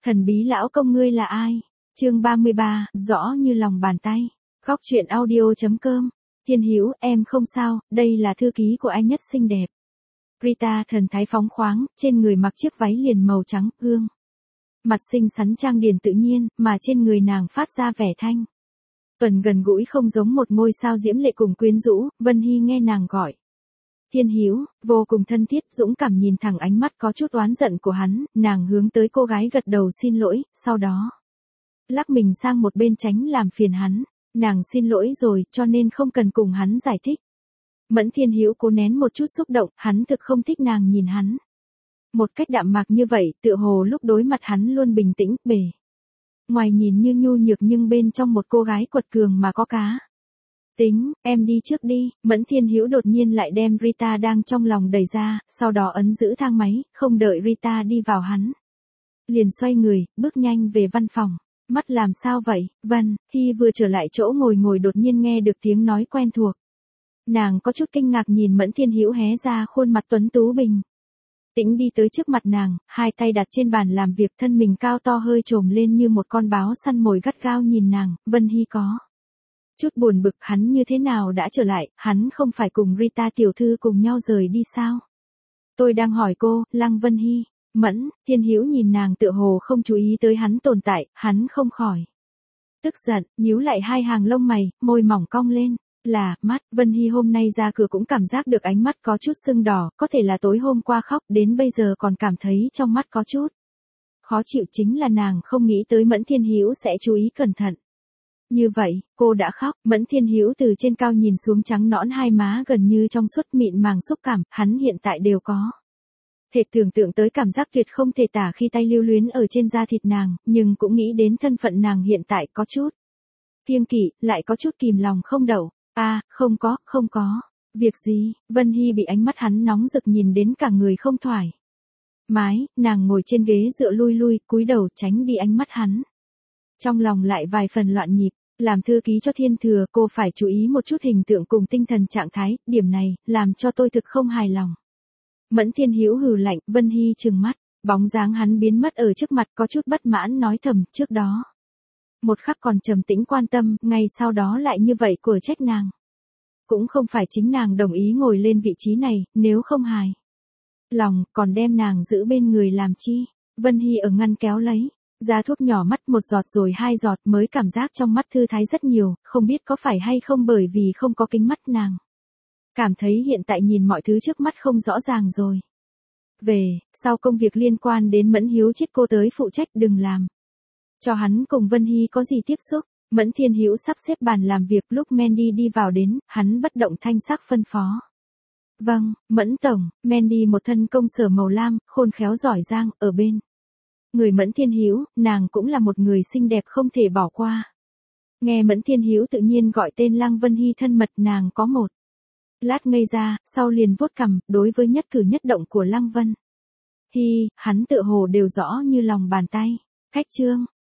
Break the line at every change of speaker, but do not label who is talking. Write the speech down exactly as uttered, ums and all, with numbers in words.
Thần bí lão công ngươi là ai? Chương ba mươi ba, rõ như lòng bàn tay. Khóc chuyện audio chấm com. Thiên Hữu, em không sao, đây là thư ký của anh nhất xinh đẹp. Rita thần thái phóng khoáng, trên người mặc chiếc váy liền màu trắng, gương mặt xinh xắn trang điển tự nhiên, mà trên người nàng phát ra vẻ thanh tuần gần gũi không giống một ngôi sao diễm lệ cùng quyến rũ. Vân Hy nghe nàng gọi Thiên Hữu, vô cùng thân thiết, dũng cảm nhìn thẳng ánh mắt có chút oán giận của hắn, nàng hướng tới cô gái gật đầu xin lỗi, sau đó lắc mình sang một bên tránh làm phiền hắn. Nàng xin lỗi rồi, cho nên không cần cùng hắn giải thích. Mẫn Thiên Hữu cố nén một chút xúc động, hắn thực không thích nàng nhìn hắn một cách đạm mạc như vậy, tựa hồ lúc đối mặt hắn luôn bình tĩnh, bề ngoài nhìn như nhu nhược nhưng bên trong một cô gái quật cường mà có cá tính. Em đi trước đi. Mẫn Thiên Hữu đột nhiên lại đem Rita đang trong lòng đẩy ra, sau đó ấn giữ thang máy, không đợi Rita đi vào hắn liền xoay người, bước nhanh về văn phòng. Mắt làm sao vậy? Vân Hy vừa trở lại chỗ ngồi ngồi đột nhiên nghe được tiếng nói quen thuộc. Nàng có chút kinh ngạc nhìn Mẫn Thiên Hữu hé ra khuôn mặt tuấn tú bình tĩnh đi tới trước mặt nàng, hai tay đặt trên bàn làm việc, thân mình cao to hơi trồm lên như một con báo săn mồi gắt gao nhìn nàng. Vân Hy có chút buồn bực, hắn như thế nào đã trở lại, hắn không phải cùng Rita tiểu thư cùng nhau rời đi sao? Tôi đang hỏi cô, Lăng Vân Hy. Mẫn Thiên Hữu nhìn nàng tựa hồ không chú ý tới hắn tồn tại, hắn không khỏi tức giận, nhíu lại hai hàng lông mày, môi mỏng cong lên. Là, mắt. Vân Hy hôm nay ra cửa cũng cảm giác được ánh mắt có chút sưng đỏ, có thể là tối hôm qua khóc, đến bây giờ còn cảm thấy trong mắt có chút khó chịu. Chính là nàng không nghĩ tới Mẫn Thiên Hữu sẽ chú ý cẩn thận như vậy. Cô đã khóc. Mẫn Thiên Hữu từ trên cao nhìn xuống, trắng nõn hai má gần như trong suốt, mịn màng xúc cảm, hắn hiện tại đều có thể tưởng tượng tới cảm giác tuyệt không thể tả khi tay lưu luyến ở trên da thịt nàng, nhưng cũng nghĩ đến thân phận nàng hiện tại có chút kiêng kỵ, lại có chút kìm lòng không đậu. A, à, không có, không có. Việc gì? Vân Hy bị ánh mắt hắn nóng rực nhìn đến cả người không thoải mái, nàng ngồi trên ghế dựa lui lui, cúi đầu tránh đi ánh mắt hắn. Trong lòng lại vài phần loạn nhịp, làm thư ký cho Thiên Thừa, cô phải chú ý một chút hình tượng cùng tinh thần trạng thái, điểm này làm cho tôi thực không hài lòng. Mẫn Thiên Hữu hừ lạnh. Vân Hy trừng mắt, bóng dáng hắn biến mất ở trước mặt, có chút bất mãn nói thầm, trước đó một khắc còn trầm tĩnh quan tâm, ngay sau đó lại như vậy của trách nàng. Cũng không phải chính nàng đồng ý ngồi lên vị trí này, nếu không hài lòng, còn đem nàng giữ bên người làm chi? Vân Hy ở ngăn kéo lấy ra thuốc nhỏ mắt một giọt rồi hai giọt, mới cảm giác trong mắt thư thái rất nhiều, không biết có phải hay không bởi vì không có kính mắt, nàng cảm thấy hiện tại nhìn mọi thứ trước mắt không rõ ràng rồi. Về sau công việc liên quan đến Mẫn Hiếu chết cô tới phụ trách, đừng làm cho hắn cùng Vân Hy có gì tiếp xúc. Mẫn Thiên Hữu sắp xếp bàn làm việc, lúc Mandy đi vào đến, hắn bất động thanh sắc phân phó. Vâng, Mẫn tổng. Mandy một thân công sở màu lam, khôn khéo giỏi giang, ở bên người Mẫn Thiên Hữu, nàng cũng là một người xinh đẹp không thể bỏ qua. Nghe Mẫn Thiên Hữu tự nhiên gọi tên Lăng Vân Hy thân mật, nàng có một lát ngây ra, sau liền vuốt cằm, đối với nhất cử nhất động của Lăng Vân Hy, hắn tựa hồ đều rõ như lòng bàn tay. Khách trương,